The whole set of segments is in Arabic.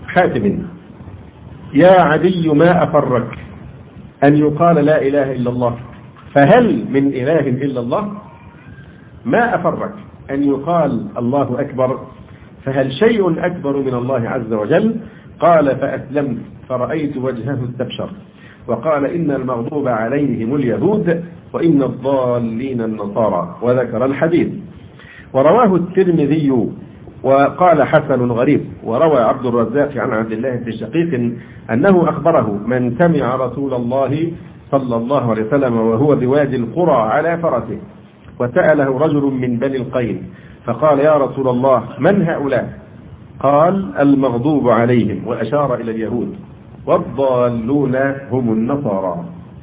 حاتم: يا عدي ما أفرك أن يقال لا إله إلا الله، فهل من إله إلا الله؟ ما أفرك أن يقال الله أكبر، فهل شيء أكبر من الله عز وجل؟ قال: فأسلمت فرأيت وجهه استبشر. وقال: إن المغضوب عليهم اليهود وإن الضالين النصارى، وذكر الحديث. ورواه الترمذي وقال: حسن غريب. وروى عبد الرزاق عن عبد الله بن شقيق أنه أخبره: من سمع رسول الله صلى الله عليه وسلم وهو بوادي القرى على فرسه، وسأله رجل من بني القين فقال: يا رسول الله من هؤلاء؟ قال: المغضوب عليهم، وأشار إلى اليهود، والضالون هم النصارى.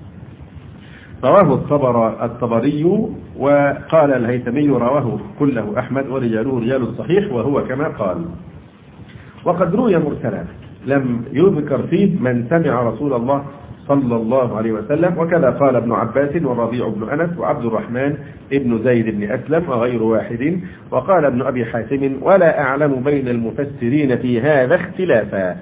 رواه الطبري. وقال الهيثمي: رواه كله أحمد ورجاله رجال الصحيح، وهو كما قال. وقد روي مرسلا لم يذكر فيه من سمع رسول الله صلى الله عليه وسلم، وكذا قال ابن عباس والربيع بن أنس وعبد الرحمن ابن زيد بن أسلم وغير واحد. وقال ابن أبي حاتم: ولا أعلم بين المفسرين في هذا اختلافا.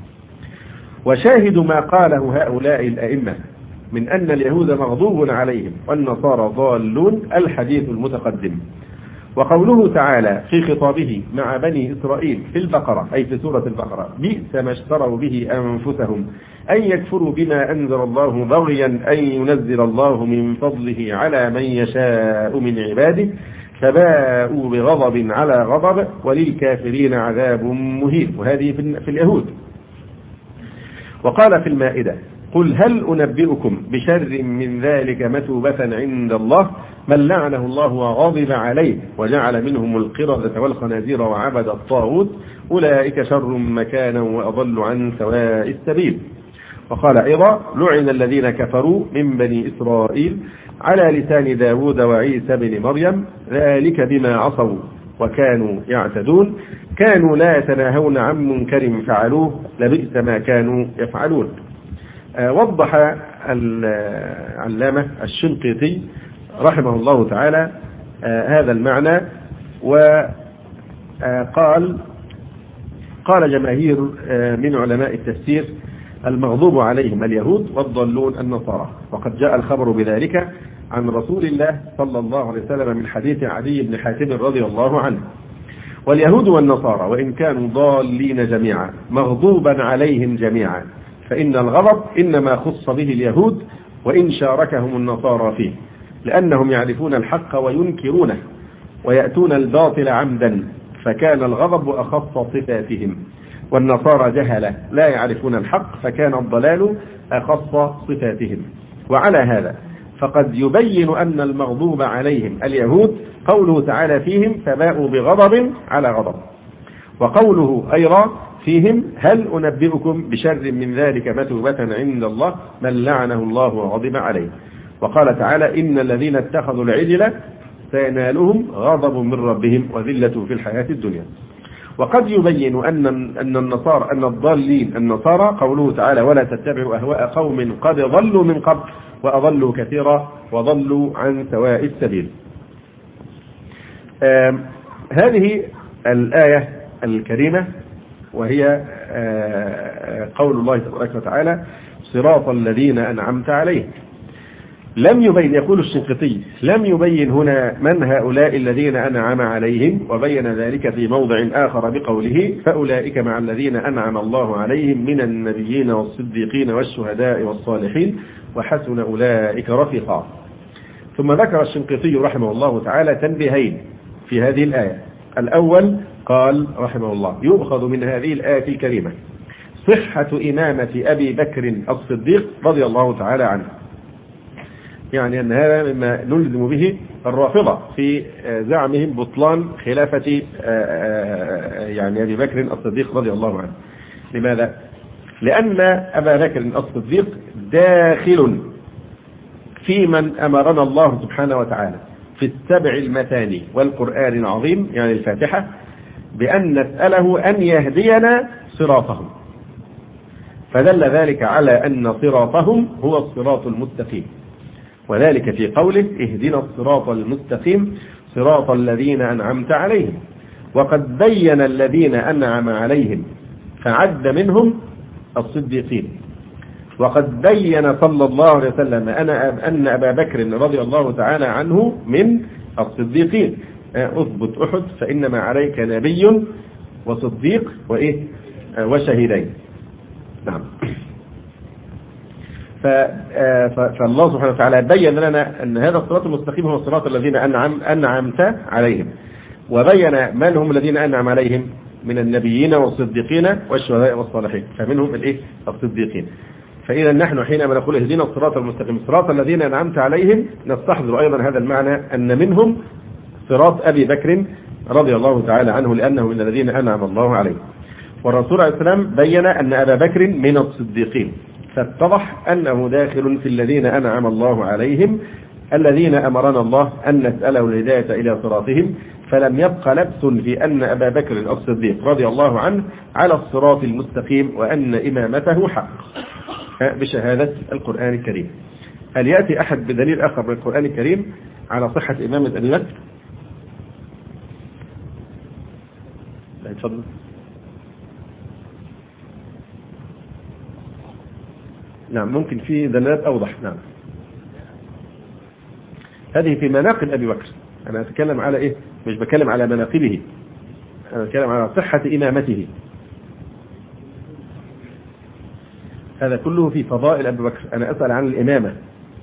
وشاهد ما قاله هؤلاء الأئمة من أن اليهود مغضوب عليهم والنصارى ضالون الحديث المتقدم. وقوله تعالى في خطابه مع بني إسرائيل في البقرة، أي في سورة البقرة: بئس ما اشتروا به أنفسهم أن يكفروا بما أنزل الله بغيا أن ينزل الله من فضله على من يشاء من عباده فباءوا بغضب على غضب وللكافرين عذاب مهين. وهذه في اليهود. وقال في المائدة: قل هل أنبئكم بشر من ذلك مثوبة عند الله من لعنه الله وغضب عليه وجعل منهم القردة والخنازير وعبد الطاغوت أولئك شر مكانا وأضل عن سواء السبيل. وقال أيضا: لعن الذين كفروا من بني إسرائيل على لسان داود وعيسى بن مريم ذلك بما عصوا وكانوا يعتدون كانوا لا يتناهون عن منكر فعلوه لبئس ما كانوا يفعلون. وضح العلامة الشنقيطي رحمه الله تعالى هذا المعنى، وقال: قال جماهير من علماء التفسير: المغضوب عليهم اليهود والضالون النصارى. وقد جاء الخبر بذلك عن رسول الله صلى الله عليه وسلم من حديث عدي بن حاتم رضي الله عنه. واليهود والنصارى وإن كانوا ضالين جميعا مغضوبا عليهم جميعا، فإن الغضب إنما خص به اليهود وإن شاركهم النصارى فيه، لأنهم يعرفون الحق وينكرونه ويأتون الباطل عمدا، فكان الغضب أخص صفاتهم، والنصارى جهلة لا يعرفون الحق فكان الضلال أخص صفاتهم. وعلى هذا فقد يبين أن المغضوب عليهم اليهود قوله تعالى فيهم فباءوا بغضب على غضب، وقوله أيضا فيهم هل أنبئكم بشر من ذلك مثوبة عند الله من لعنه الله وغضب عليه. وقال تعالى: إن الذين اتخذوا العجل سينالهم غضب من ربهم وذلة في الحياة الدنيا. وقد يبين أن النصارى أن الضالين النصارى قوله تعالى: ولا تتبعوا أهواء قوم قد ضلوا من قبل وأضلوا كثيرا وضلوا عن سواء السبيل. هذه الآية الكريمة وهي قول الله تبارك وتعالى: صراط الذين أنعمت عليهم. لم يبين، يقول الشنقيطي: لم يبين هنا من هؤلاء الذين أنعم عليهم، وبين ذلك في موضع آخر بقوله: فأولئك مع الذين أنعم الله عليهم من النبيين والصديقين والشهداء والصالحين وحسن أولئك رفيقا. ثم ذكر الشنقيطي رحمه الله تعالى تنبيهين في هذه الآية. الأول قال رحمه الله: يؤخذ من هذه الآية الكريمة صحة إمامة أبي بكر الصديق رضي الله تعالى عنه، يعني أن هذا مما نلزم به الرافضة في زعمهم بطلان خلافة يعني أبي بكر الصديق رضي الله عنه. لماذا؟ لأن أبا بكر الصديق داخل في من أمرنا الله سبحانه وتعالى في السبع المثاني والقرآن العظيم، يعني الفاتحة، بأن نسأله أن يهدينا صراطهم، فدل ذلك على أن صراطهم هو الصراط المستقيم، وذلك في قوله: اهدنا الصراط المستقيم صراط الذين أنعمت عليهم. وقد بين الذين أنعم عليهم فعد منهم الصديقين. وقد بين صلى الله عليه وسلم أن أبا بكر رضي الله تعالى عنه من الصديقين. أثبت أحد فإنما عليك نبي وصديق وشهيدين. نعم. فالله سبحانه وتعالى بين لنا أن هذا الصراط المستقيم هو الصراط الذين أنعمت عليهم، وبين من هم الذين أنعم عليهم من النبيين والصديقين والشهداء والصالحين، فمنهم الصديقين. فإذا نحن حينما نقول اهدنا الصراط المستقيم صراط الذين أنعمت عليهم نستحضر أيضا هذا المعنى أن منهم صراط أبي بكر رضي الله تعالى عنه لأنه من الذين أنعم الله عليهم. والرسول عليه السلام بين أن أبا بكر من الصديقين، فاتضح أنه داخل في الذين أنعم الله عليهم الذين أمرنا الله أن نسأله الهداية إلى صراطهم، فلم يبق لبس في أن أبا بكر الصديق رضي الله عنه على الصراط المستقيم وأن إمامته حق بشهادة القرآن الكريم. هل يأتي أحد بدليل آخر من القرآن الكريم على صحة إمامة أبي بكر؟ لا تفضل. نعم ممكن في دلالات أوضح. نعم هذه في مناقب أبي بكر، أنا أتكلم على مش بتكلم على مناقبه، أنا أتكلم على صحة إمامته. هذا كله في فضائل أبي بكر، أنا أسأل عن الإمامة.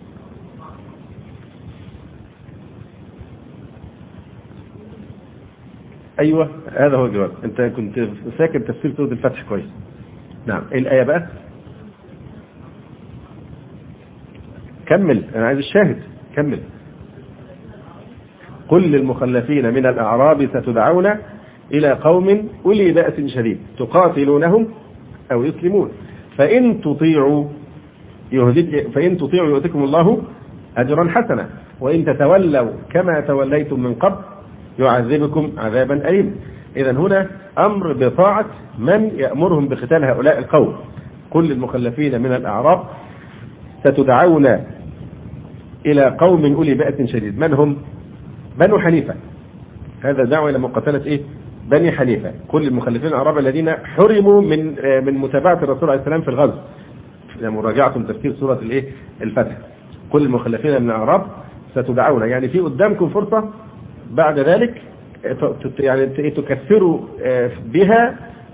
أيوة هذا هو الجواب. أنت كنت فاكر تفسير سورة الفتح كويس. نعم الآية بقى كمل، أنا عايز الشاهد كمل. قل للمخلفين من الأعراب ستدعون إلى قوم أولي بأس شديد تقاتلونهم أو يسلمون فإن تطيعوا يؤتكم الله أجرا حسنا وإن تتولوا كما توليتم من قبل يعذبكم عذابا أليما. إذا هنا أمر بطاعة من يأمرهم بقتال هؤلاء القوم. قل للمخلفين من الأعراب ستدعون إلى قوم أولي بأس شديد. من هم؟ بنو حنيفة. هذا دعوة إلى مقاتلة بني حنيفة. كل المخلفين الأعراب الذين حرموا من متابعة الرسول عليه السلام في الغزو. لما راجعتم تفسير سورة الفتح كل المخلفين من الأعراب ستدعون، يعني في قدامكم فرصة بعد ذلك يعني تكفروا بها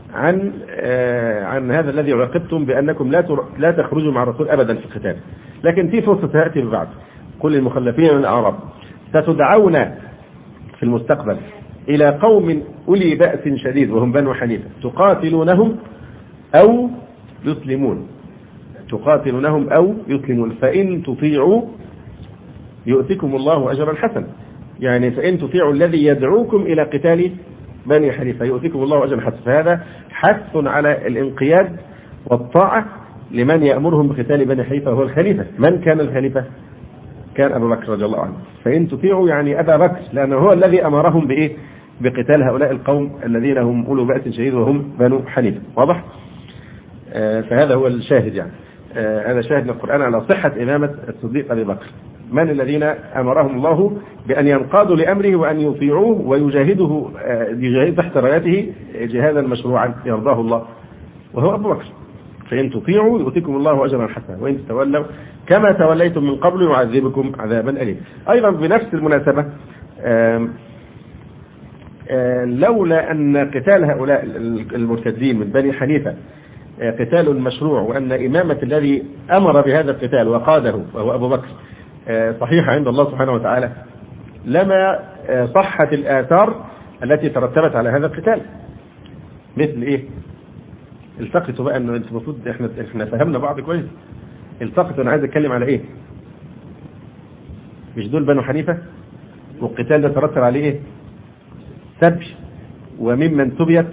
عن هذا الذي عاقبتم بأنكم لا تخرجوا مع الرسول أبدا في القتال، لكن في فرصة تأتي بعد. كل المخلفين من الأعراب ستدعون في المستقبل إلى قوم أولي بأس شديد وهم بنو حنيفة تقاتلونهم أو يسلمون. تقاتلونهم أو يسلمون فإن تطيعوا يؤتكم الله أجرا حسنا، يعني فإن تطيعوا الذي يدعوكم إلى قتال بني حنيفة يؤتكم الله أجرا حسنا. فهذا حث على الانقياد والطاعة لمن يأمرهم بقتال بني حنيفة وهو الخليفة. من كان الخليفة؟ كان أبو بكر رضي الله عنه. فإن تطيعوا يعني أبا بكر لأنه هو الذي أمرهم بقتال هؤلاء القوم الذين هم أولو بأس شديد وهم بنو حنيفة. واضح؟ فهذا هو الشاهد، يعني هذا شاهد من القرآن على صحة إمامة الصديق أبي بكر. من الذين أمرهم الله بأن ينقادوا لأمره وأن يطيعوه ويجاهدوا تحت رايته جهادا مشروعا يرضاه الله وهو أبو بكر. فإن تطيعوا يؤتكم الله أجرا حسنا وإن تتولوا كما توليتم من قبل يعذبكم عذابا أليما. أيضا بنفس المناسبة لولا أن قتال هؤلاء المرتدين من بني حنيفة قتال مشروع وأن إمامة الذي أمر بهذا القتال وقاده وهو أبو بكر صحيحة عند الله سبحانه وتعالى لما صحت الآثار التي ترتبت على هذا القتال. مثل التقطوا بقى انه المفروض احنا فهمنا بعض كويس. التقطوا انا عايز اتكلم على مش دول بنو حنيفة والقتال ده ترتب عليه سبي وممن سبيت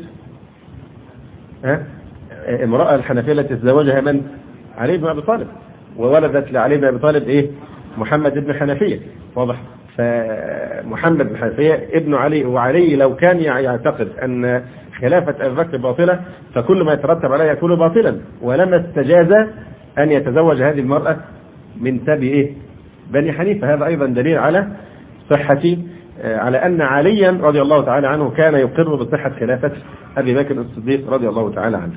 امرأة الحنفية التي تزوجها من؟ علي بن أبي طالب وولدت لعلي بن أبي طالب محمد بن حنفية. واضح؟ فمحمد بن حنفية ابن علي، وعلي لو كان يعتقد أن خلافة أبي بكر باطلة فكل ما يترتب عليه يكون باطلا، ولما استجاز أن يتزوج هذه المرأة من سبي بني حنيفة. هذا أيضا دليل على صحة على أن عليا رضي الله تعالى عنه كان يقر بصحة خلافة أبي بكر الصديق رضي الله تعالى عنه.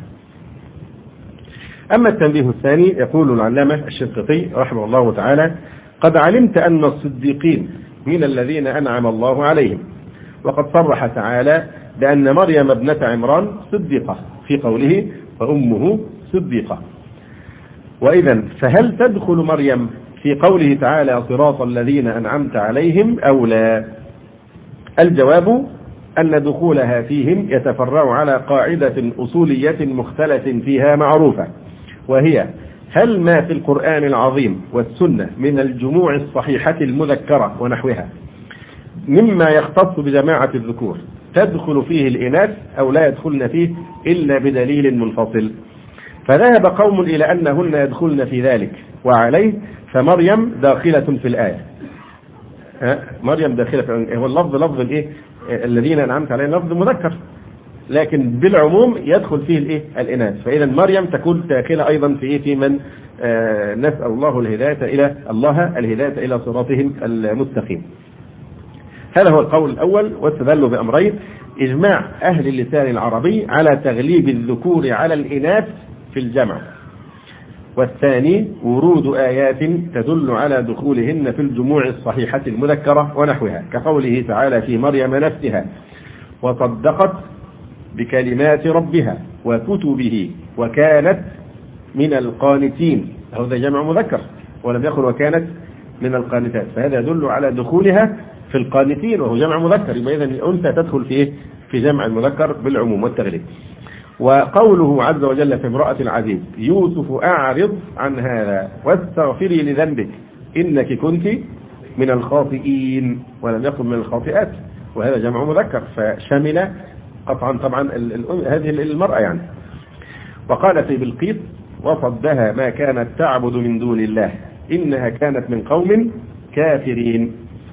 أما التنبيه الثاني، يقول العلامة الشنقيطي رحمه الله تعالى: قد علمت أن الصديقين من الذين أنعم الله عليهم، وقد صرح تعالى بأن مريم ابنة عمران صديقة في قوله وأمه صديقة. وإذا فهل تدخل مريم في قوله تعالى صراط الذين أنعمت عليهم أو لا؟ الجواب أن دخولها فيهم يتفرع على قاعدة أصولية مختلف فيها معروفة، وهي: هل ما في القرآن العظيم والسنة من الجموع الصحيحة المذكرة ونحوها مما يختص بجماعة الذكور تدخل فيه الإناث أو لا يدخلن فيه إلا بدليل منفصل؟ فذهب قوم إلى أنهن يدخلن في ذلك، وعليه فمريم داخلة في الآية. مريم داخلة في الآية. هو اللفظ لفظ الإيه؟ الذين أنعمت عليهم لفظ مذكر، لكن بالعموم يدخل فيه الإيه؟ الإناث. فإذا مريم تكون داخلة أيضا في إيه؟ في من نسأل الله الهداية إلى صراطهم المستقيم. هذا هو القول الأول، واستدلوا بأمرين: إجماع أهل اللسان العربي على تغليب الذكور على الإناث في الجمع، والثاني ورود آيات تدل على دخولهن في الجموع الصحيحة المذكرة ونحوها، كقوله تعالى في مريم نفسها: وصدقت بكلمات ربها وكتبه وكانت من القانتين. هذا جمع مذكر، ولم يقل وكانت من القانتات، فهذا يدل على دخولها في القانتين وهو جمع مذكر. يبقى إذن الأنثى تدخل في جمع المذكر بالعموم والتغليب. وقوله عز وجل في امرأة العزيز: يوسف أعرض عن هذا واستغفري لذنبك إنك كنت من الخاطئين، ولم يقل من الخاطئات، وهذا جمع مذكر فشمل قطعا طبعا هذه المرأة يعني. وقال في بلقيس: وصدها ما كانت تعبد من دون الله إنها كانت من قوم كافرين.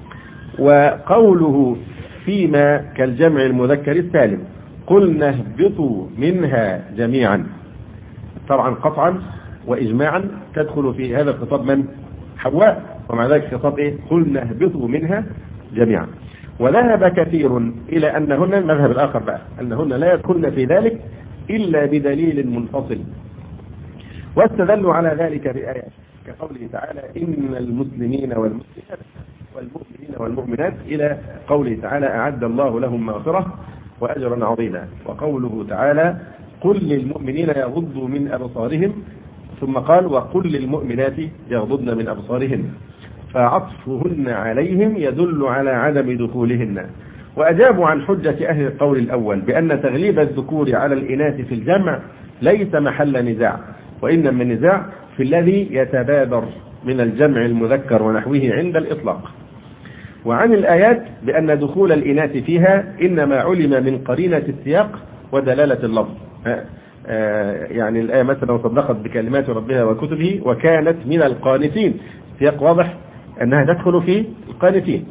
وقوله فيما كالجمع المذكر السالم: قلنا اهبطوا منها جميعا، طبعا قطعا وإجماعا تدخل في هذا الخطاب من؟ حواء، ومع ذلك خطاب إيه؟ قلنا اهبطوا منها جميعا. وذهب كثير إلى أنهن، المذهب الآخر بقى، أنهن لا يدخلن في ذلك إلا بدليل منفصل، واستدلوا على ذلك بآيات كقوله تعالى: إن المسلمين والمؤمنين والمؤمنات إلى قوله تعالى: أعد الله لهم مغفرة وأجرا عظيما. وقوله تعالى: قل للمؤمنين يغضوا من أبصارهم، ثم قال: وقل للمؤمنات يغضضن من أبصارهن، فعطفهن عليهم يدل على عدم دخولهن. وأجابوا عن حجة أهل القول الأول بأن تغليب الذكور على الإناث في الجمع ليس محل نزاع، وإنما النزاع في الذي يتبادر من الجمع المذكر ونحوه عند الإطلاق. وعن الآيات بأن دخول الإناث فيها إنما علم من قرينة السياق ودلالة اللفظ. يعني الآية مثلا: وصدقت بكلمات ربها وكتبه وكانت من القانتين، سياق واضح أنها تدخل في القانتين.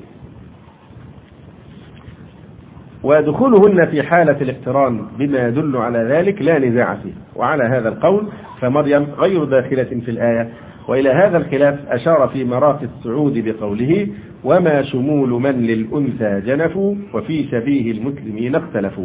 ودخولهن في حالة الاقتران بما يدل على ذلك لا نزاع فيه. وعلى هذا القول فمريم غير داخلة في الآية. وإلى هذا الخلاف أشار في مراقي السعود بقوله: وما شمول من للأنثى جنفوا وفي شبيه المسلمين اختلفوا.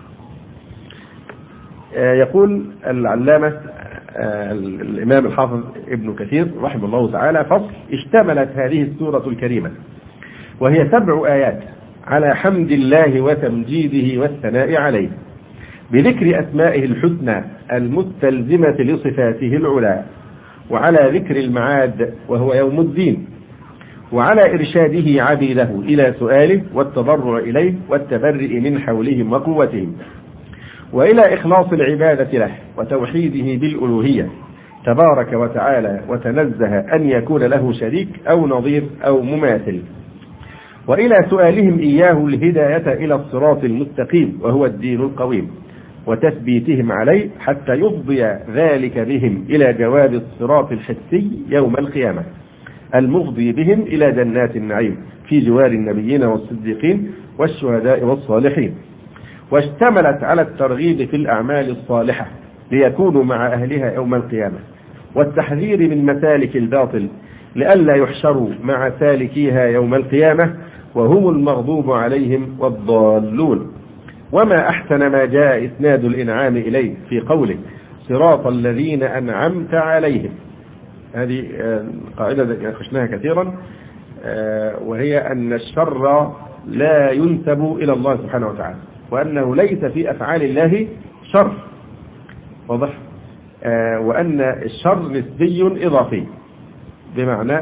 يقول العلامة الإمام الحافظ ابن كثير رحمه الله تعالى: فصل: اشتملت هذه السورة الكريمة وهي 7 آيات على حمد الله وتمجيده والثناء عليه، بذكر أسمائه الحسنى المستلزمة لصفاته العلى، وعلى ذكر المعاد وهو يوم الدين، وعلى إرشاده عبيده إلى سؤاله والتضرع إليه والتبرئ من حولهم وقوتهم، وإلى إخلاص العبادة له وتوحيده بالألوهية تبارك وتعالى وتنزه أن يكون له شريك أو نظير أو مماثل، وإلى سؤالهم إياه الهداية إلى الصراط المستقيم وهو الدين القويم، وتثبيتهم عليه حتى يفضي ذلك بهم إلى جواب الصراط الحسي يوم القيامة المفضي بهم إلى جنات النعيم في جوار النبيين والصديقين والشهداء والصالحين. واشتملت على الترغيب في الأعمال الصالحة ليكونوا مع أهلها يوم القيامة، والتحذير من مسالك الباطل لئلا يحشروا مع سالكيها يوم القيامة وهم المغضوب عليهم والضالون. وما أحسن ما جاء إسناد الإنعام إليه في قوله صراط الذين أنعمت عليهم. هذه قاعدة ناقشناها كثيرا، وهي أن الشر لا ينسب إلى الله سبحانه وتعالى، وأنه ليس في أفعال الله شر، واضح؟ وأن الشر نسبي إضافي، بمعنى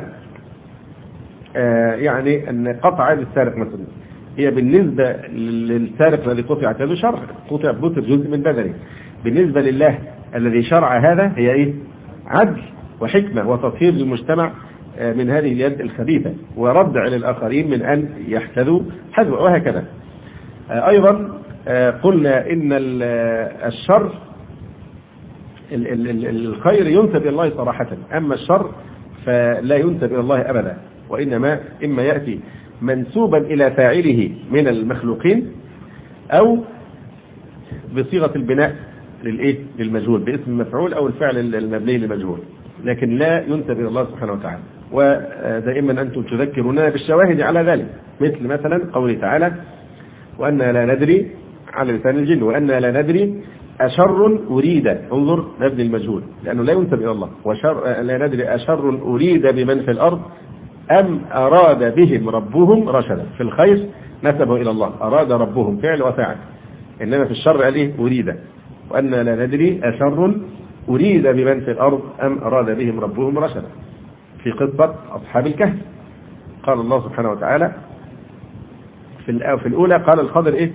يعني أن قطع يد السارق مثلا هي بالنسبة للسارق الذي قطعت يده شر، قطع بطر جزء من بدنه. بالنسبة لله الذي شرع هذا هي إيه؟ عدل وحكمة وتطهير للمجتمع من هذه اليد الخبيثة، وردع للآخرين من أن يحتذوا حذوه، وهكذا. أيضا قلنا إن الشر الخير ينسب إلى الله صراحة، أما الشر فلا ينسب إلى الله أبدا، وإنما إما يأتي منسوبا إلى فاعله من المخلوقين أو بصيغة البناء للمجهول باسم المفعول أو الفعل المبني للمجهول، لكن لا ينسب إلى الله سبحانه وتعالى. ودائما أنتم تذكروننا بالشواهد على ذلك، مثلا قوله تعالى وأنا لا ندري على لسان الجن وأنا لا ندري أشر أريد، انظر مبني المجهول لأنه لا ينسب إلى الله، لا ندري أشر أريد بمن في الأرض أم أراد بهم ربهم رشدا. في الخير نسبه إلى الله، أراد ربهم فعل وفاعل، إنما في الشر قال أريد، وأنا لا ندري أشر أريد بمن في الأرض أم أراد بهم ربهم رشدا. في قصة أصحاب الكهف قال الله سبحانه وتعالى في الأولى قال الخضر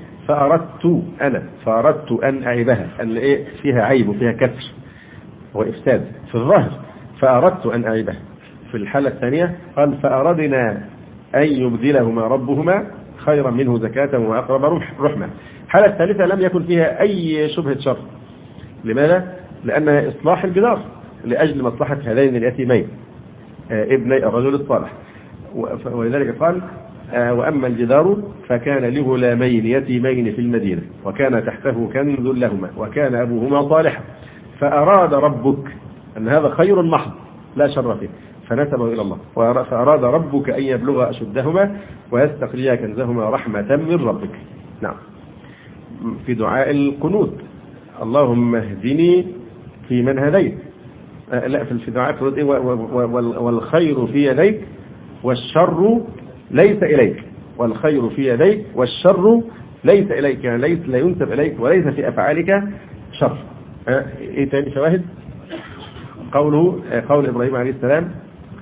فأردت أن أعيبها، أن فيها عيب وفيها كسر وإفساد في الظاهر، فأردت أن أعيبها. في الحالة الثانية قال فأردنا أن يبدلهما ربهما خيرا منه زكاة وأقرب رحمة. الحالة الثالثة لم يكن فيها أي شبهة شر. لماذا؟ لأنها إصلاح الجدار لأجل مصلحة هذين اليتيمين ابني الرجل الصالح، ولذلك قال وأما الجدار فكان لغلامين يتيمين في المدينة وكان تحته كنز لهما وكان أبوهما صالحا فأراد ربك، أن هذا خير محض لا شر فيه فنسبه إلى الله، فأراد ربك أن يبلغ أشدهما ويستقليا كنزهما رحمة من ربك. نعم. في دعاء القنوت اللهم اهدني في من هديت، لا في دعاء القنوت والخير في يديك والشر ليس إليك، والخير في يديك والشر ليس إليك، يعني ليس لا ينسب إليك وليس في أفعالك شر. إيه تاني شواهد؟ قول إبراهيم عليه السلام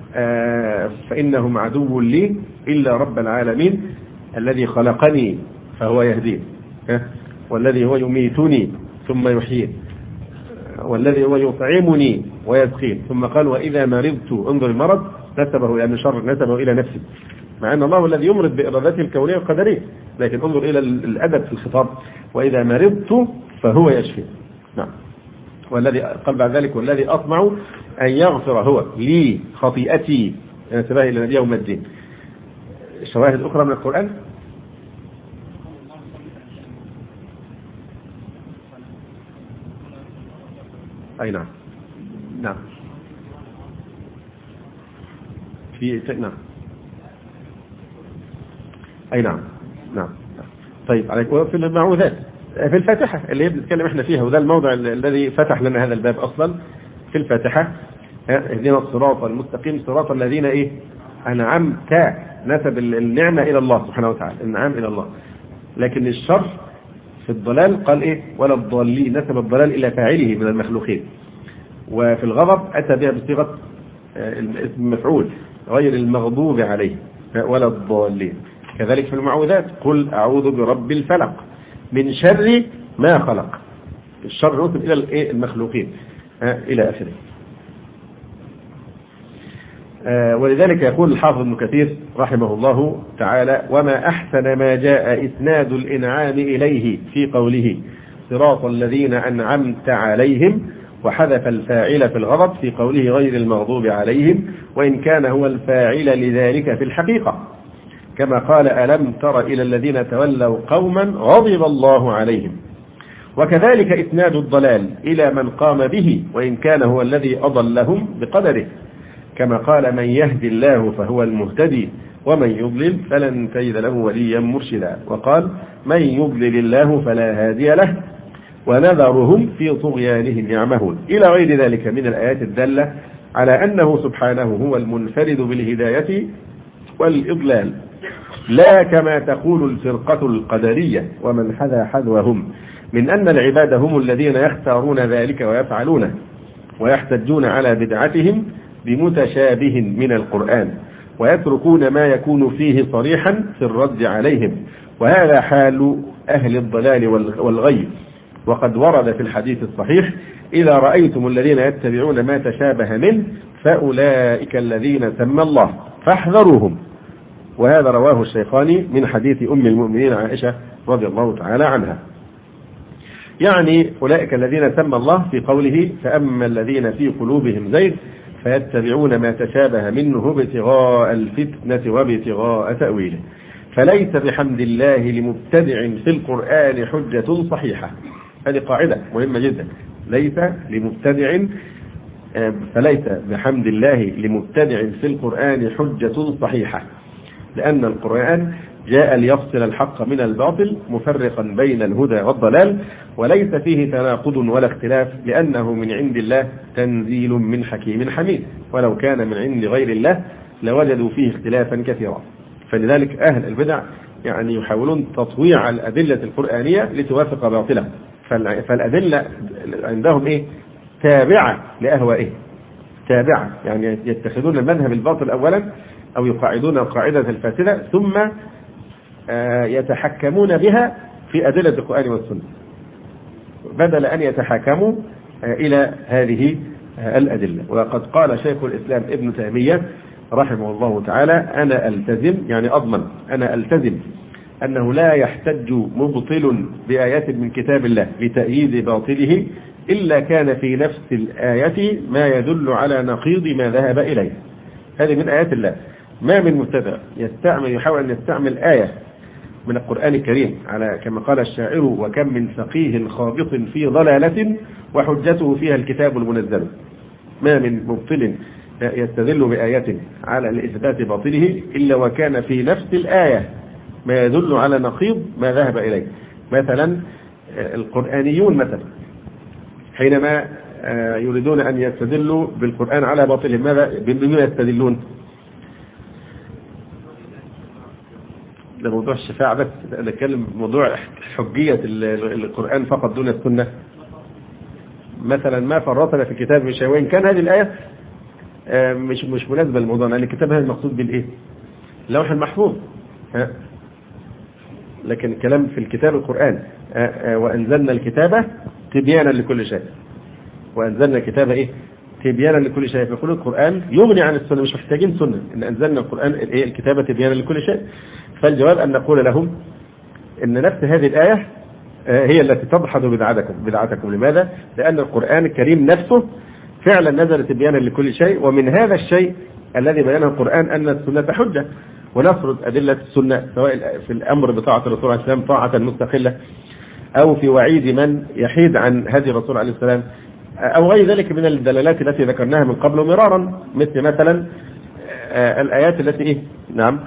فإنهم عدو لي إلا رب العالمين الذي خلقني فهو يهدين، والذي هو يميتني ثم يحيين، والذي هو يطعمني ويسقين. ثم قال وإذا مرضت، انظر المرض نسبه يعني شر نسبه إلى نفسه، مع أن الله الذي يمرض بإرادته الكونية والقدرية، لكن انظر إلى الأدب في الخطاب وإذا مرضت فهو يشفي. نعم. والذي قال بعد ذلك والذي أطمع أن يغفر هو لي خطيئتي نسبها إلى يوم الدين. شواهد أخرى من القرآن. أي نعم. نعم. نعم. أي نعم. نعم. طيب عليكم. في المعوذات في الفاتحة اللي بنتكلم احنا فيها، وده الموضع الذي فتح لنا هذا الباب أصلا في الفاتحة. اهدنا الصراط المستقيم صراط الذين أنعمت، نسب النعمة إلى الله سبحانه وتعالى، النعم إلى الله. لكن الشر في الضلال قال ولا الضالين، نسب الضلال إلى فاعله من المخلوقين. وفي الغضب أتى بها بصيغة اسم مفعول غير المغضوب عليه ولا الضالين. كذلك في المعوذات قل أعوذ برب الفلق من شر ما خلق، الشر ينسب إلى المخلوقين إلى آخره. ولذلك يقول الحافظ ابن كثير رحمه الله تعالى وما أحسن ما جاء إسناد الإنعام إليه في قوله صراط الذين أنعمت عليهم، وحذف الفاعل في الغضب في قوله غير المغضوب عليهم، وإن كان هو الفاعل لذلك في الحقيقة، كما قال ألم تر إلى الذين تولوا قوما غضب الله عليهم. وكذلك إسناد الضلال إلى من قام به وإن كان هو الذي أضلهم بقدره، كما قال من يهدي الله فهو المهتدي ومن يضلل فلن تجد له وليا مرشدا. وقال من يضلل الله فلا هادي له ونذرهم في طغيانهم يعمهون، إلى غير ذلك من الآيات الدالة على أنه سبحانه هو المنفرد بالهداية والإضلال، لا كما تقول الفرقة القدرية ومن حذا حذوهم من أن العباد هم الذين يختارون ذلك ويفعلونه ويحتجون على بدعتهم بمتشابه من القرآن ويتركون ما يكون فيه صريحا في الرد عليهم، وهذا حال أهل الضلال والغي. وقد ورد في الحديث الصحيح إذا رأيتم الذين يتبعون ما تشابه منه فأولئك الذين سمى الله فاحذروهم. وهذا رواه الشيخاني من حديث أم المؤمنين عائشة رضي الله تعالى عنها. يعني أولئك الذين سمى الله في قوله فأما الذين في قلوبهم زيغ فيتبعون ما تشابه منه ابتغاء الفتنة وابتغاء تأويله. فليس بحمد الله لمبتدع في القرآن حجة صحيحة. هذه قاعدة مهمة جدا. فليس بحمد الله لمبتدع في القرآن حجة صحيحة، لأن القرآن جاء ليفصل الحق من الباطل مفرقا بين الهدى والضلال، وليس فيه تناقض ولا اختلاف، لأنه من عند الله تنزيل من حكيم حميد، ولو كان من عند غير الله لوجدوا فيه اختلافا كثيرا. فلذلك أهل البدع يعني يحاولون تطويع الأدلة القرآنية لتوافق باطلة، فالأدلة عندهم تابعة لأهوائهم، تابعة يعني يتخذون المذهب الباطل أولا أو يقاعدون القاعدة الفاسدة ثم يتحكمون بها في أدلة القرآن والسنة بدل أن يتحكموا إلى هذه الأدلة. وقد قال شيخ الإسلام ابن تيمية رحمه الله تعالى أنا ألتزم، يعني أضمن، أنا ألتزم أنه لا يحتج مبطل بآيات من كتاب الله لتأييد باطله إلا كان في نفس الآية ما يدل على نقيض ما ذهب إليه. هذه من آيات الله. ما من مبتدع يحاول أن يستعمل آية من القرآن الكريم على كما قال الشاعر وكم من فقيه خابط في ضلالة وحجته فيها الكتاب المنزل. ما من مبطل يستدل بآيات على لإثبات باطله إلا وكان في نفس الآية ما يدل على نقيض ما ذهب إليه. مثلا القرآنيون مثلا حينما يريدون أن يستدلوا بالقرآن على باطله ماذا بما يستدلون؟ ده موضوع الشفاعة، بس نتكلم موضوع حجية القرآن فقط دون السنة. مثلا ما فرطنا في الكتاب من شيء، وإن كان هذه الآية مش مناسبة للموضوع، لأن الكتاب هذا المقصود بالإيه؟ اللوح المحفوظ. لكن الكلام في الكتاب القرآن وأنزلنا الكتاب تبيانا لكل شيء، وأنزلنا الكتاب تبيانا لكل شيء. فيقول القرآن يغني عن السنة، مش محتاجين سنة، إن أنزلنا القرآن الكتاب تبيانا لكل شيء. فالجواب أن نقول لهم إن نفس هذه الآية هي التي تدحض بدعتكم. لماذا؟ لأن القرآن الكريم نفسه فعلا نزل تبيانا لكل شيء، ومن هذا الشيء الذي بينه القرآن أن السنة حجة، ونفرض أدلة السنة سواء في الأمر بطاعة الرسول عليه السلام طاعة مستقلة، أو في وعيد من يحيد عن هدي الرسول عليه السلام، أو غير ذلك من الدلالات التي ذكرناها من قبل مرارا، مثل مثلا الآيات التي نعم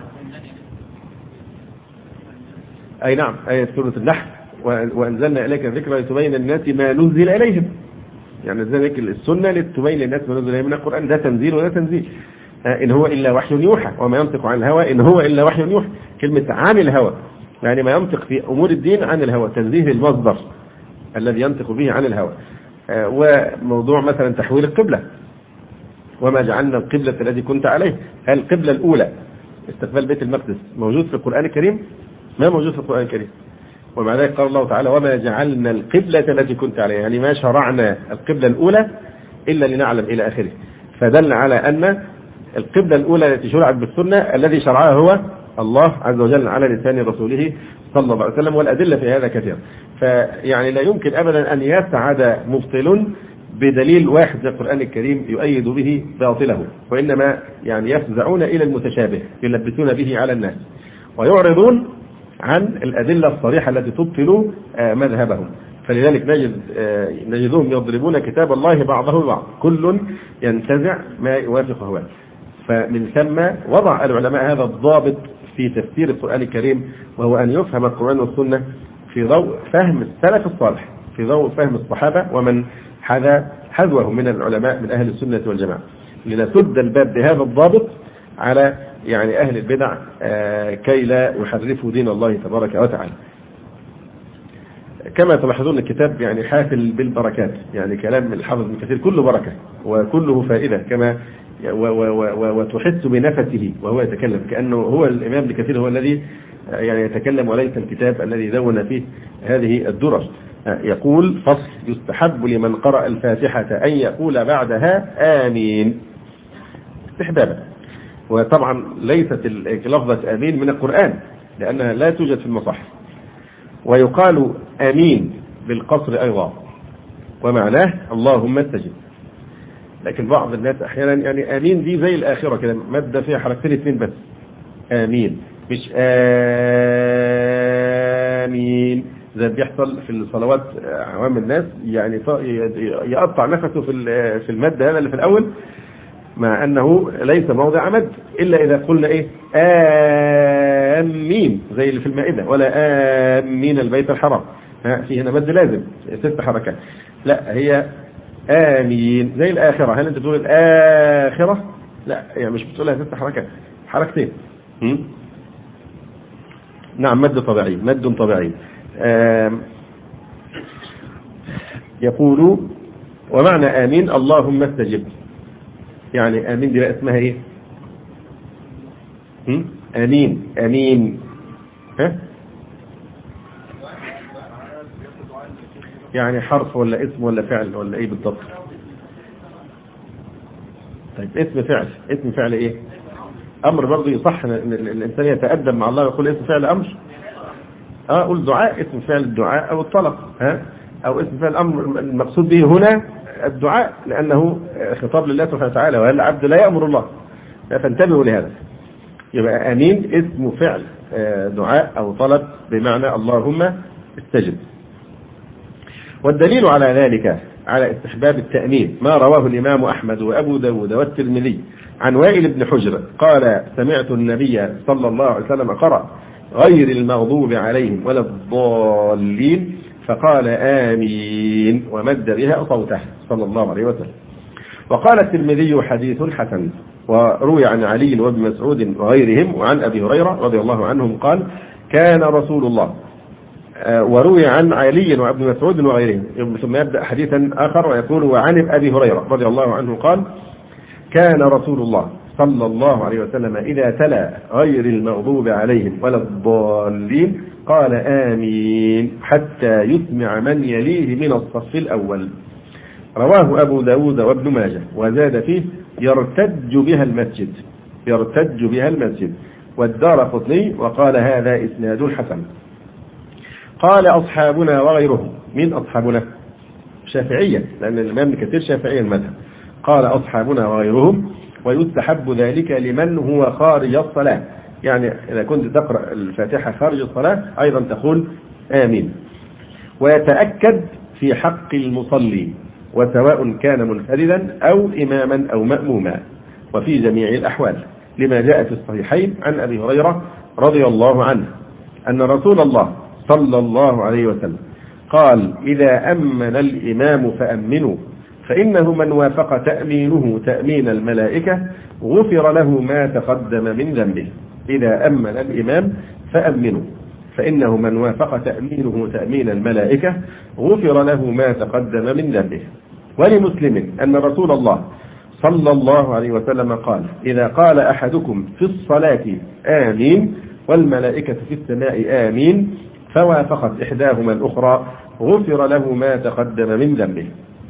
أي نعم آية سورة النحل وأنزلنا إليك الذكر لتبين الناس ما نزل إليهم، يعني ذلك السنة لتبين للناس ما نزل إليهم من القرآن. ده تنزيل وده تنزيل. إن هو إلا وحي يوحى وما ينطق عن الهوى إن هو إلا وحي يوحى. كلمة عن الهوى يعني ما ينطق في أمور الدين عن الهوى، تنزيه المصدر الذي ينطق به عن الهوى. وموضوع مثلا تحويل القبلة، وما جعلنا القبلة التي كنت عليه، هل القبلة الأولى استقبال بيت المقدس موجود في القرآن الكريم؟ ما موجود في القرآن الكريم. ومع ذلك قال الله تعالى وما جعلنا القبلة التي كنت عليها، يعني ما شرعنا القبلة الأولى إلا لنعلم إلى آخره. فدل على أن القبلة الأولى التي شرعت بالسنة الذي شرعها هو الله عز وجل على لسان رسوله صلى الله عليه وسلم، والأدلة في هذا كثيرة. فيعني لا يمكن أبدا أن يسعد مبطل بدليل واحد من القرآن الكريم يؤيد به باطله، وإنما يعني يفزعون إلى المتشابه يلبسون به على الناس ويعرضون عن الأدلة الصريحة التي تبطل مذهبهم. فلذلك نجدهم يضربون كتاب الله بعضه ببعض، كل ينتزع ما يوافق هواه. فمن ثم وضع العلماء هذا الضابط في تفسير القرآن الكريم، وهو أن يفهم القرآن والسنة في ضوء فهم السلف الصالح، في ضوء فهم الصحابة ومن حذوهم من العلماء من أهل السنة والجماعة، لنسد الباب بهذا الضابط على يعني أهل البدع كي لا يحرفوا دين الله تبارك وتعالى. كما تلاحظون الكتاب يعني حافل بالبركات، يعني كلام الحافظ ابن كثير كله بركة وكله فائدة، كما وتحس بنفسه وهو يتكلم كأنه هو الإمام ابن كثير هو الذي يعني يتكلم وليس الكتاب الذي دون فيه هذه الدرر. يقول فصل: يستحب لمن قرأ الفاتحة أن يقول بعدها آمين استحبابا. وطبعا ليست لفظة آمين من القرآن لأنها لا توجد في المصحف، ويقال آمين بالقصر أيضا ومعناه اللهم استجب. لكن بعض الناس أحيانا يعني آمين دي زي الآخرة كده مادة فيها حركتين اثنين بس، آمين مش آمين زي بيحصل في الصلوات عوام الناس، يعني يقطع نفسه في المادة هذا اللي في الأول، مع أنه ليس موضع مد إلا إذا قلنا إيه آمين زي اللي في المائدة، ولا آمين البيت الحرام، في هنا مد لازم 6 حركات. لا هي آمين زي الآخرة. هل أنت تقول الآخرة؟ لا يعني مش بتقولها 6 حركات، حركتين. نعم مد طبيعي، مد طبيعي. يقول ومعنى آمين اللهم استجب، يعني آمين دي اسمها إيه؟ آمين آمين يعني حرف ولا اسم ولا فعل ولا إيه بالضبط؟ طيب اسم فعل إيه؟ أمر برضه يصح إن الإنسان يتأدب مع الله ويقول اسم فعل أمر. قول دعاء، اسم فعل الدعاء أو الطلب، أو اسم فعل الأمر المقصود به هنا الدعاء لأنه خطاب لله سبحانه وتعالى، وهل العبد لا يأمر الله، فانتبهوا لهذا. يبقى آمين اسم فعل دعاء أو طلب بمعنى اللهم استجب. والدليل على ذلك على استحباب التأمين ما رواه الإمام أحمد وأبو داود والترمذي عن وائل بن حجر قال: سمعت النبي صلى الله عليه وسلم قرأ غير المغضوب عليهم ولا الضالين فقال آمين ومد بها صوته صلى الله عليه وسلم. وقال الترمذي حديث حسن. وروي عن علي وابن مسعود وغيرهم وعن أبي هريرة رضي الله عنهم قال: كان رسول الله. وروي عن علي وابن مسعود وغيرهم، ثم يبدأ حديثا آخر ويقول: وعن أبي هريرة رضي الله عنه قال: كان رسول الله صلى الله عليه وسلم إذا تلا غير المغضوب عليهم ولا الضالين قال آمين حتى يسمع من يليه من الصف الأول. رواه أبو داود وابن ماجه وزاد فيه: يرتج بها المسجد والدارقطني وقال هذا إسناد حسن. قال أصحابنا وغيرهم. من أصحابنا؟ شافعية، لأن الإمام ابن كثير شافعي المذهب. قال أصحابنا وغيرهم: ويستحب ذلك لمن هو خارج الصلاة، يعني إذا كنت تقرأ الفاتحة خارج الصلاة أيضا تقول آمين. ويتأكد في حق المصلي وسواء كان منفردا أو إماما أو مأموما وفي جميع الأحوال، لما جاء في الصحيحين عن أبي هريرة رضي الله عنه أن رسول الله صلى الله عليه وسلم قال: إذا أمن الإمام فأمنوا، فإنه من وافق تأمينه تأمين الملائكة غفر له ما تقدم من ذنبه. إذا أمن الإمام فأمنوا، فإنه من وافق تأمينه تأمين الملائكة غفر له ما تقدم من ذنبه. ولمسلم أن رسول الله صلى الله عليه وسلم قال: إذا قال أحدكم في الصلاة آمين والملائكة في السماء آمين فوافقت إحداهما الأخرى غفر له ما تقدم من ذنبه.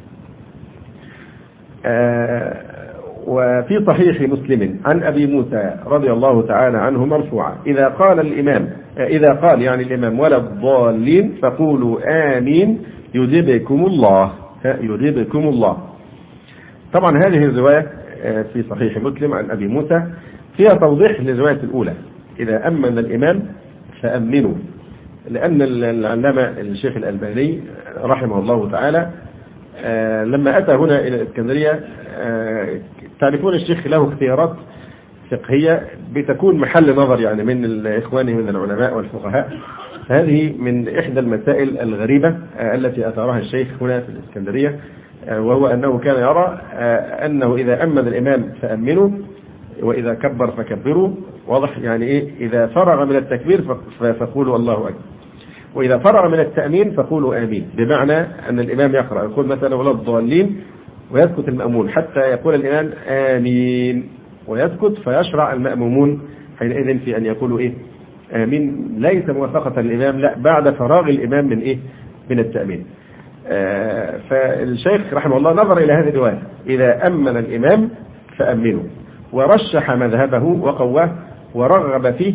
وفي صحيح مسلم عن أبي موسى رضي الله تعالى عنه مرفوعا: إذا قال يعني الإمام ولا الضالين فقولوا آمين يجيبكم الله. طبعا هذه الرواية في صحيح مسلم عن أبي موسى فيها توضيح للرواية الأولى: إذا أمن الإمام فأمنوا، لأن العلامة الشيخ الألباني رحمه الله تعالى لما أتى هنا إلى الإسكندرية، تعرفون الشيخ له اختيارات فقهية بتكون محل نظر يعني من إخوانه من العلماء والفقهاء. هذه من إحدى المسائل الغريبة التي أثارها الشيخ هنا في الإسكندرية، وهو أنه كان يرى أنه إذا أمن الإمام فأمنوا، وإذا كبر فكبروا، واضح يعني إيه؟ إذا فرغ من التكبير فقولوا الله أكبر، وإذا فرغ من التأمين فقولوا آمين، بمعنى أن الإمام يقرأ يقول مثلا ولا الضالين ويسكت المأمون حتى يقول الإمام آمين ويسكت، فيشرع المأمومون حينئذ في أن يقولوا إيه؟ آمين، ليس موافقة الإمام، لا، بعد فراغ الإمام من إيه؟ من التأمين. فالشيخ رحمه الله نظر إلى هذه الرواية، إذا أمن الإمام فأمنوا، ورشح مذهبه وقواه ورغب فيه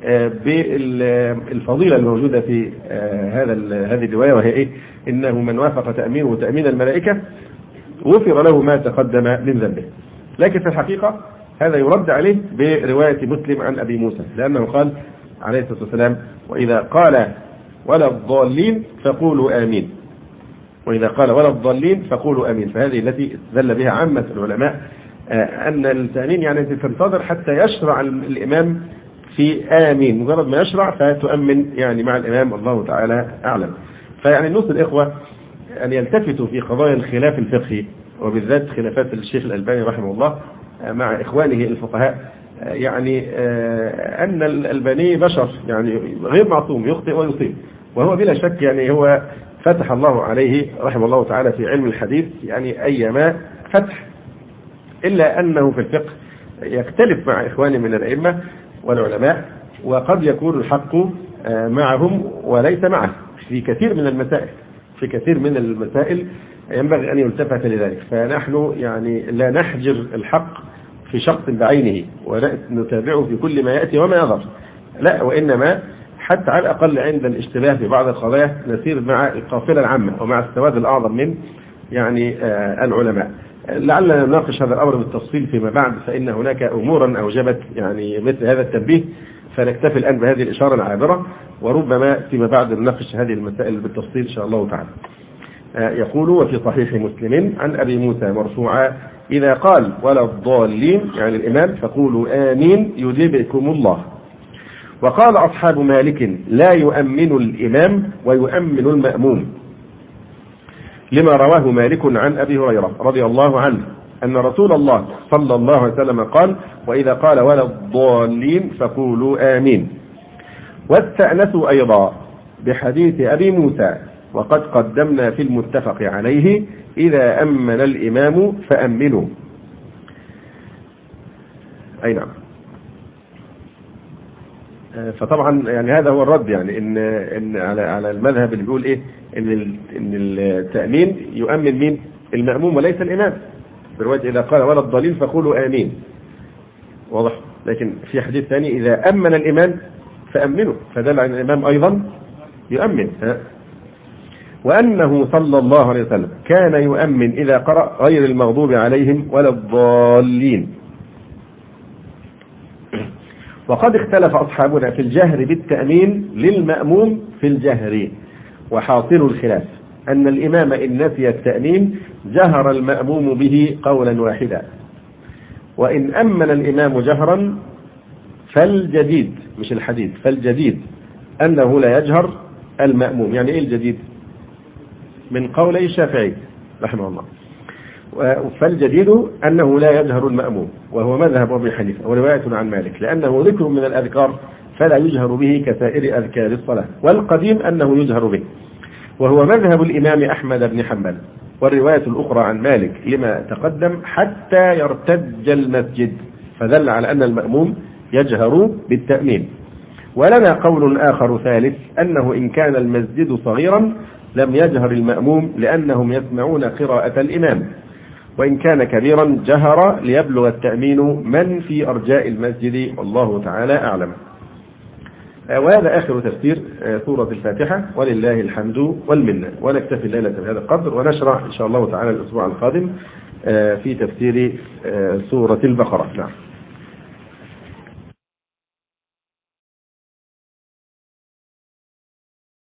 بالفضيلة الموجودة في هذه الرواية، وهي إيه؟ إنه من وافق تأمينه وتأمين الملائكة غفر له ما تقدم من ذنبه. لكن في الحقيقة هذا يرد عليه برواية مسلم عن أبي موسى، لأنه قال عليه الصلاة والسلام وإذا قال ولا الضالين فقولوا آمين، وإذا قال ولا الضالين فقولوا آمين. فهذه التي دل بها عامة العلماء أن التأمين يعني تنتظر حتى يشرع الإمام في آمين، مجرد ما يشرع فتؤمن يعني مع الإمام، الله تعالى أعلم. فيعني نوصي الإخوة أن يلتفتوا في قضايا الخلاف الفقهي، وبالذات خلافات الشيخ الألباني رحمه الله مع إخوانه الفقهاء، يعني أن الألباني بشر يعني غير معصوم، يخطئ ويصيب، وهو بلا شك يعني هو فتح الله عليه رحمه الله تعالى في علم الحديث يعني أيما فتح، إلا أنه في الفقه يختلف مع إخوانه من الأئمة والعلماء، وقد يكون الحق معهم وليس معه في كثير من المسائل ينبغي أن يلتفت لذلك. فنحن يعني لا نحجر الحق في شخص بعينه ونتابعه في كل ما يأتي وما يظهر، لا، وإنما حتى على الأقل عند الاشتباه في بعض القضايا نسير مع القافلة العامة ومع السواد الأعظم من يعني العلماء. لعلنا نناقش هذا الأمر بالتفصيل فيما بعد، فإن هناك أمورا أوجبت يعني مثل هذا التنبيه، فنكتفي الآن بهذه الإشارة العابرة، وربما فيما بعد نناقش هذه المسائل بالتفصيل إن شاء الله تعالى. يقول وفي صحيح مسلم عن أبي موسى مرفوعا إذا قال ولا الضالين يعني الإمام فقولوا آمين يجيبكم الله. وقال أصحاب مالك لا يؤمن الإمام ويؤمن المأموم، لما رواه مالك عن أبي هريرة رضي الله عنه أن رسول الله صلى الله عليه وسلم قال وإذا قال ولا الضالين فقولوا آمين. واستأنسوا أيضا بحديث أبي موسى وقد قدمنا في المتفق عليه إذا أمن الإمام فأمنوا. أي نعم. فطبعا يعني هذا هو الرد، يعني إن على المذهب اللي بيقول إيه إن التأمين يؤمن مين؟ المأموم وليس الإمام، برواية إذا قال ولا الضالين فقولوا آمين، واضح. لكن في حديث ثاني إذا أمن الإمام فأمنوا، فدل على الإمام أيضا يؤمن. وأنه صلى الله عليه وسلم كان يؤمن إذا قرأ غير المغضوب عليهم ولا الضالين. وقد اختلف أصحابنا في الجهر بالتأمين للمأموم في الجهر، وحاصل الخلاف أن الإمام إن نسي التأمين جهر المأموم به قولا واحدا، وإن أمن الإمام جهرا فالجديد مش الحديث فالجديد أنه لا يجهر المأموم. يعني إيه الجديد؟ من قولي الشافعي رحمه الله. فالجديد أنه لا يجهر المأموم، وهو مذهب أبي حنيفة ورواية عن مالك، لأنه ذكر من الأذكار فلا يجهر به كسائر أذكار الصلاة، والقديم أنه يجهر به، وهو مذهب الإمام أحمد بن حنبل. والرواية الأخرى عن مالك لما تقدم حتى يرتج المسجد، فدل على أن المأموم يجهر بالتأمين. ولنا قول آخر ثالث أنه إن كان المسجد صغيرا لم يجهر المأموم لأنهم يسمعون قراءة الإمام، وإن كان كبيرا جهر ليبلغ التأمين من في أرجاء المسجد، والله تعالى أعلم. وهذا آخر تفسير سورة الفاتحة، ولله الحمد والمنة. ونكتفي الليلة بهذا القدر، ونشرع إن شاء الله تعالى الأسبوع القادم في تفسير سورة البقرة. نعم.